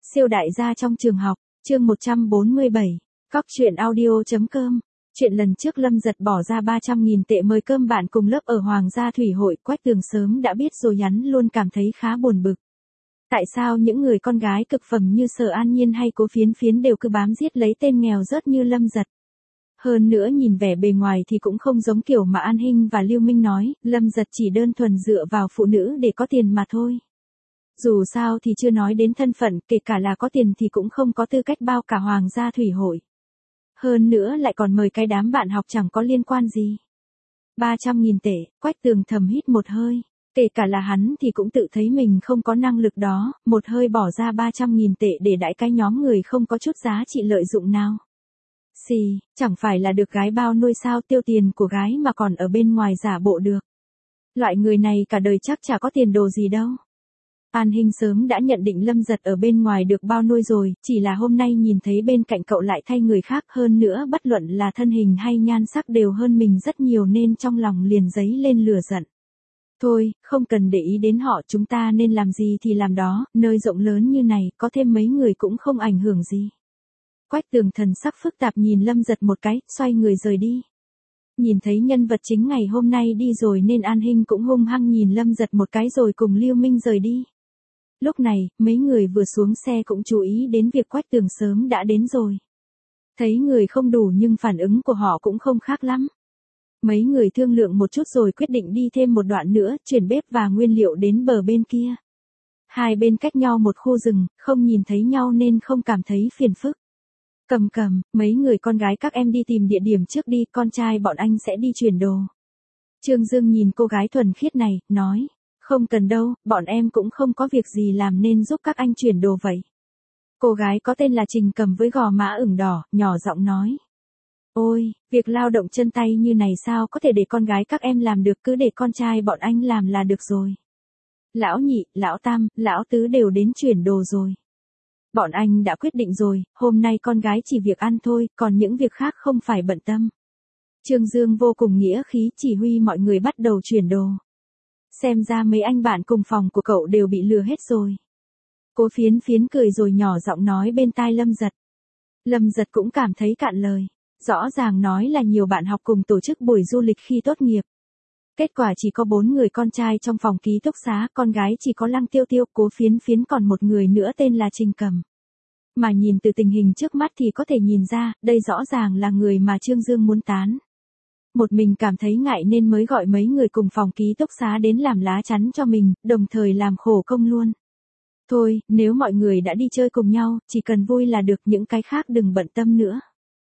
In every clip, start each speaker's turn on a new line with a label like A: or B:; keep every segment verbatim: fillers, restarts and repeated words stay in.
A: Siêu đại gia trong trường học, chương một trăm bốn mươi bảy, cóc truyện audio.com. Chuyện lần trước Lâm Giật bỏ ra ba trăm nghìn tệ mời cơm bạn cùng lớp ở Hoàng gia Thủy hội, Quách Tường sớm đã biết rồi hắn luôn cảm thấy khá buồn bực. Tại sao những người con gái cực phẩm như Sở An Nhiên hay Cố Phiến Phiến đều cứ bám giết lấy tên nghèo rớt như Lâm Giật? Hơn nữa nhìn vẻ bề ngoài thì cũng không giống kiểu mà An Hinh và Lưu Minh nói, Lâm Giật chỉ đơn thuần dựa vào phụ nữ để có tiền mà thôi. Dù sao thì chưa nói đến thân phận, kể cả là có tiền thì cũng không có tư cách bao cả Hoàng gia Thủy hội. Hơn nữa lại còn mời cái đám bạn học chẳng có liên quan gì. ba trăm nghìn tệ, Quách Tường thầm hít một hơi. Kể cả là hắn thì cũng tự thấy mình không có năng lực đó, một hơi bỏ ra ba trăm nghìn tệ để đãi cái nhóm người không có chút giá trị lợi dụng nào. Xì, chẳng phải là được gái bao nuôi sao, tiêu tiền của gái mà còn ở bên ngoài giả bộ được. Loại người này cả đời chắc chả có tiền đồ gì đâu. An Hinh sớm đã nhận định Lâm Giật ở bên ngoài được bao nuôi rồi, chỉ là hôm nay nhìn thấy bên cạnh cậu lại thay người khác, hơn nữa bất luận là thân hình hay nhan sắc đều hơn mình rất nhiều nên trong lòng liền dấy lên lửa giận. Thôi, không cần để ý đến họ, chúng ta nên làm gì thì làm đó, nơi rộng lớn như này, có thêm mấy người cũng không ảnh hưởng gì. Quách Tường thần sắc phức tạp nhìn Lâm Giật một cái, xoay người rời đi. Nhìn thấy nhân vật chính ngày hôm nay đi rồi nên An Hinh cũng hung hăng nhìn Lâm Giật một cái rồi cùng Lưu Minh rời đi. Lúc này, mấy người vừa xuống xe cũng chú ý đến việc Quách Tường sớm đã đến rồi. Thấy người không đủ nhưng phản ứng của họ cũng không khác lắm. Mấy người thương lượng một chút rồi quyết định đi thêm một đoạn nữa, chuyển bếp và nguyên liệu đến bờ bên kia. Hai bên cách nhau một khu rừng, không nhìn thấy nhau nên không cảm thấy phiền phức. Cầm cầm, mấy người con gái các em đi tìm địa điểm trước đi, con trai bọn anh sẽ đi chuyển đồ. Trương Dương nhìn cô gái thuần khiết này, nói. Không cần đâu, bọn em cũng không có việc gì làm nên giúp các anh chuyển đồ vậy. Cô gái có tên là Trình Cầm với gò má ửng đỏ, nhỏ giọng nói. Ôi, việc lao động chân tay như này sao có thể để con gái các em làm được, cứ để con trai bọn anh làm là được rồi. Lão nhị, lão tam, lão tứ đều đến chuyển đồ rồi. Bọn anh đã quyết định rồi, hôm nay con gái chỉ việc ăn thôi, còn những việc khác không phải bận tâm. Trương Dương vô cùng nghĩa khí chỉ huy mọi người bắt đầu chuyển đồ. Xem ra mấy anh bạn cùng phòng của cậu đều bị lừa hết rồi. Cố Phiến Phiến cười rồi nhỏ giọng nói bên tai Lâm Giật. Lâm Giật cũng cảm thấy cạn lời. Rõ ràng nói là nhiều bạn học cùng tổ chức buổi du lịch khi tốt nghiệp. Kết quả chỉ có bốn người con trai trong phòng ký túc xá, con gái chỉ có Lăng Tiêu Tiêu, Cố Phiến Phiến, còn một người nữa tên là Trình Cầm. Mà nhìn từ tình hình trước mắt thì có thể nhìn ra, đây rõ ràng là người mà Trương Dương muốn tán. Một mình cảm thấy ngại nên mới gọi mấy người cùng phòng ký túc xá đến làm lá chắn cho mình, đồng thời làm khổ công luôn. Thôi, nếu mọi người đã đi chơi cùng nhau, chỉ cần vui là được, những cái khác đừng bận tâm nữa.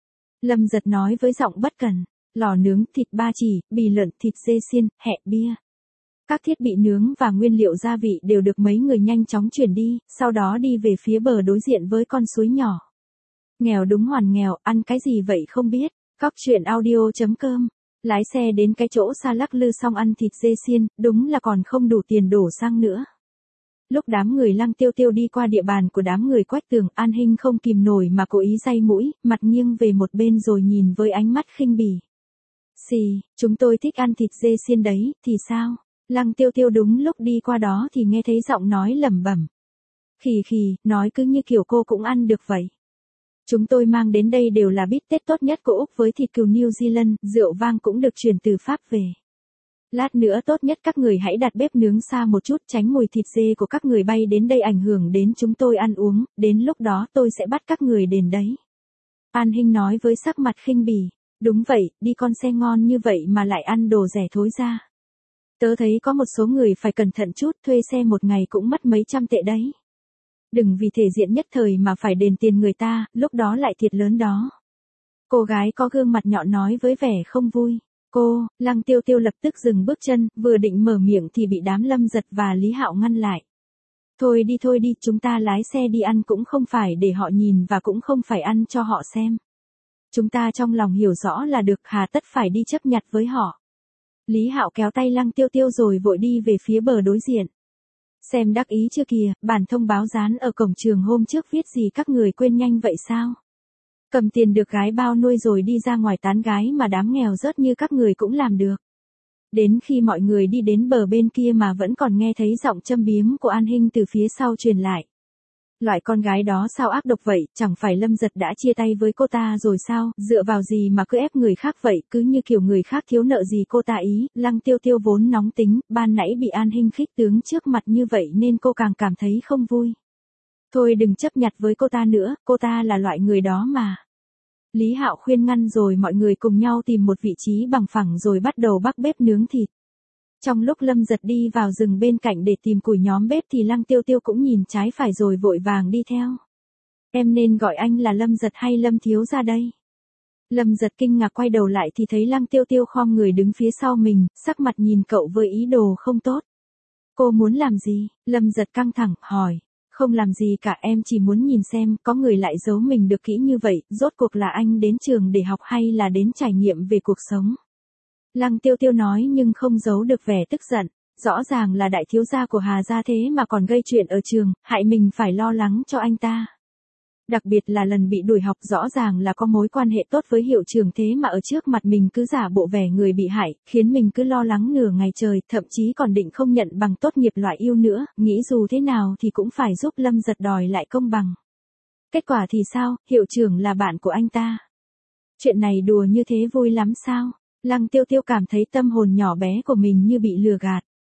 A: Lâm Giật nói với giọng bất cần, lò nướng, thịt ba chỉ, bì lợn, thịt dê xiên, hẹ bia. Các thiết bị nướng và nguyên liệu gia vị đều được mấy người nhanh chóng chuyển đi, sau đó đi về phía bờ đối diện với con suối nhỏ. Nghèo đúng hoàn nghèo, ăn cái gì vậy không biết, cóc truyện audio.com. Lái xe đến cái chỗ xa lắc lư xong ăn thịt dê xiên, đúng là còn không đủ tiền đổ xăng nữa. Lúc đám người Lăng Tiêu Tiêu đi qua địa bàn của đám người Quách Tường, An Hinh không kìm nổi mà cố ý day mũi, mặt nghiêng về một bên rồi nhìn với ánh mắt khinh bỉ. Xì, chúng tôi thích ăn thịt dê xiên đấy, thì sao? Lăng Tiêu Tiêu đúng lúc đi qua đó thì nghe thấy giọng nói lẩm bẩm. Khì khì, nói cứ như kiểu cô cũng ăn được vậy. Chúng tôi mang đến đây đều là bít tết tốt nhất của Úc với thịt cừu New Zealand, rượu vang cũng được chuyển từ Pháp về. Lát nữa tốt nhất các người hãy đặt bếp nướng xa một chút, tránh mùi thịt dê của các người bay đến đây ảnh hưởng đến chúng tôi ăn uống, đến lúc đó tôi sẽ bắt các người đền đấy. An Hinh nói với sắc mặt khinh bỉ, đúng vậy, đi con xe ngon như vậy mà lại ăn đồ rẻ thối ra. Tớ thấy có một số người phải cẩn thận chút, thuê xe một ngày cũng mất mấy trăm tệ đấy. Đừng vì thể diện nhất thời mà phải đền tiền người ta, lúc đó lại thiệt lớn đó. Cô gái có gương mặt nhọn nói với vẻ không vui. Cô, Lăng Tiêu Tiêu lập tức dừng bước chân, vừa định mở miệng thì bị đám Lâm Giật và Lý Hạo ngăn lại. Thôi đi thôi đi, chúng ta lái xe đi ăn cũng không phải để họ nhìn và cũng không phải ăn cho họ xem. Chúng ta trong lòng hiểu rõ là được, hà tất phải đi chấp nhặt với họ. Lý Hạo kéo tay Lăng Tiêu Tiêu rồi vội đi về phía bờ đối diện. Xem đắc ý chưa kìa, bản thông báo dán ở cổng trường hôm trước viết gì các người quên nhanh vậy sao? Cầm tiền được gái bao nuôi rồi đi ra ngoài tán gái mà đám nghèo rớt như các người cũng làm được. Đến khi mọi người đi đến bờ bên kia mà vẫn còn nghe thấy giọng châm biếm của An Hinh từ phía sau truyền lại. Loại con gái đó sao ác độc vậy, chẳng phải Lâm Giật đã chia tay với cô ta rồi sao, dựa vào gì mà cứ ép người khác vậy, cứ như kiểu người khác thiếu nợ gì cô ta ý. Lăng Tiêu Tiêu vốn nóng tính, ban nãy bị An Hinh khích tướng trước mặt như vậy nên cô càng cảm thấy không vui. Thôi đừng chấp nhặt với cô ta nữa, cô ta là loại người đó mà. Lý Hạo khuyên ngăn rồi mọi người cùng nhau tìm một vị trí bằng phẳng rồi bắt đầu bắc bếp nướng thịt. Trong lúc Lâm Giật đi vào rừng bên cạnh để tìm củi nhóm bếp thì Lăng Tiêu Tiêu cũng nhìn trái phải rồi vội vàng đi theo. Em nên gọi anh là Lâm Giật hay Lâm thiếu gia đây? Lâm Giật kinh ngạc quay đầu lại thì thấy Lăng Tiêu Tiêu khom người đứng phía sau mình, sắc mặt nhìn cậu với ý đồ không tốt. Cô muốn làm gì? Lâm Giật căng thẳng, hỏi. Không làm gì cả, em chỉ muốn nhìn xem có người lại giấu mình được kỹ như vậy, rốt cuộc là anh đến trường để học hay là đến trải nghiệm về cuộc sống. Lăng Tiêu Tiêu nói nhưng không giấu được vẻ tức giận, rõ ràng là đại thiếu gia của Hà gia thế mà còn gây chuyện ở trường, hại mình phải lo lắng cho anh ta. Đặc biệt là lần bị đuổi học rõ ràng là có mối quan hệ tốt với hiệu trưởng thế mà ở trước mặt mình cứ giả bộ vẻ người bị hại, khiến mình cứ lo lắng nửa ngày trời, thậm chí còn định không nhận bằng tốt nghiệp loại yêu nữa, nghĩ dù thế nào thì cũng phải giúp Lâm Giật đòi lại công bằng. Kết quả thì sao, hiệu trưởng là bạn của anh ta. Chuyện này đùa như thế vui lắm sao? Lăng Tiêu Tiêu cảm thấy tâm hồn nhỏ bé của mình như bị lừa gạt.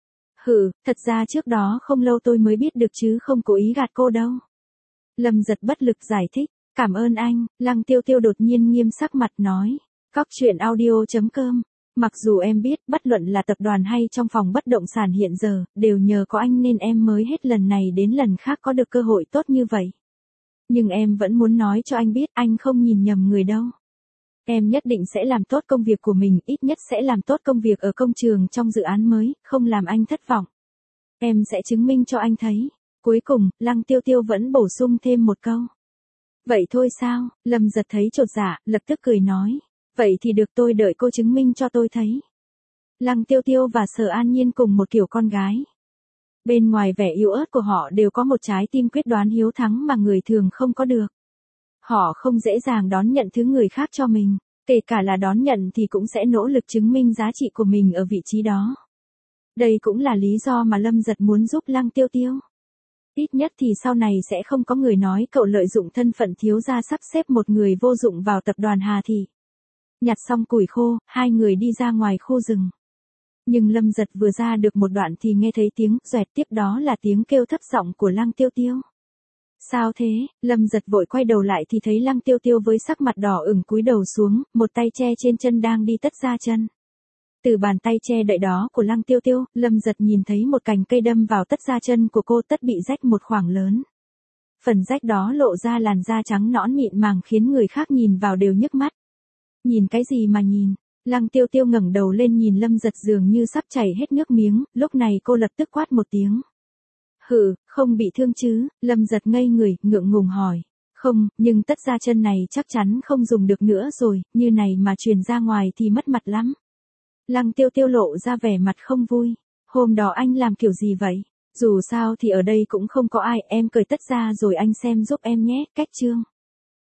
A: Hừ, thật ra trước đó không lâu tôi mới biết được chứ không cố ý gạt cô đâu. Lâm Giật bất lực giải thích, cảm ơn anh. Lăng Tiêu Tiêu đột nhiên nghiêm sắc mặt nói. Cóc truyện audio chấm com. Mặc dù em biết bất luận là tập đoàn hay trong phòng bất động sản hiện giờ, đều nhờ có anh nên em mới hết lần này đến lần khác có được cơ hội tốt như vậy. Nhưng em vẫn muốn nói cho anh biết anh không nhìn nhầm người đâu. Em nhất định sẽ làm tốt công việc của mình, ít nhất sẽ làm tốt công việc ở công trường trong dự án mới, không làm anh thất vọng. Em sẽ chứng minh cho anh thấy. Cuối cùng, Lăng Tiêu Tiêu vẫn bổ sung thêm một câu. Vậy thôi sao? Lâm Giật thấy chột dạ, lập tức cười nói. Vậy thì được, tôi đợi cô chứng minh cho tôi thấy. Lăng Tiêu Tiêu và Sở An Nhiên cùng một kiểu con gái. Bên ngoài vẻ yếu ớt của họ đều có một trái tim quyết đoán hiếu thắng mà người thường không có được. Họ không dễ dàng đón nhận thứ người khác cho mình, kể cả là đón nhận thì cũng sẽ nỗ lực chứng minh giá trị của mình ở vị trí đó. Đây cũng là lý do mà Lâm Giật muốn giúp Lăng Tiêu Tiêu. Ít nhất thì sau này sẽ không có người nói cậu lợi dụng thân phận thiếu gia sắp xếp một người vô dụng vào tập đoàn Hà Thị. Nhặt xong củi khô, hai người đi ra ngoài khu rừng. Nhưng Lâm Giật vừa ra được một đoạn thì nghe thấy tiếng xoẹt, tiếp đó là tiếng kêu thấp giọng của Lăng Tiêu Tiêu. Sao thế? Lâm Giật vội quay đầu lại thì thấy Lăng Tiêu Tiêu với sắc mặt đỏ ửng cúi đầu xuống, một tay che trên chân đang đi tất ra chân. Từ bàn tay che đậy đó của Lăng Tiêu Tiêu, Lâm Giật nhìn thấy một cành cây đâm vào tất da chân của cô, tất bị rách một khoảng lớn. Phần rách đó lộ ra làn da trắng nõn mịn màng khiến người khác nhìn vào đều nhức mắt. Nhìn cái gì mà nhìn? Lăng Tiêu Tiêu ngẩng đầu lên nhìn Lâm Giật dường như sắp chảy hết nước miếng, lúc này cô lập tức quát một tiếng. Hừ, không bị thương chứ? Lâm Giật ngây người, ngượng ngùng hỏi. Không, nhưng tất da chân này chắc chắn không dùng được nữa rồi, như này mà truyền ra ngoài thì mất mặt lắm. Lăng Tiêu Tiêu lộ ra vẻ mặt không vui. Hôm đó anh làm kiểu gì vậy? Dù sao thì ở đây cũng không có ai, em cởi tất ra rồi anh xem giúp em nhé. Cách chương.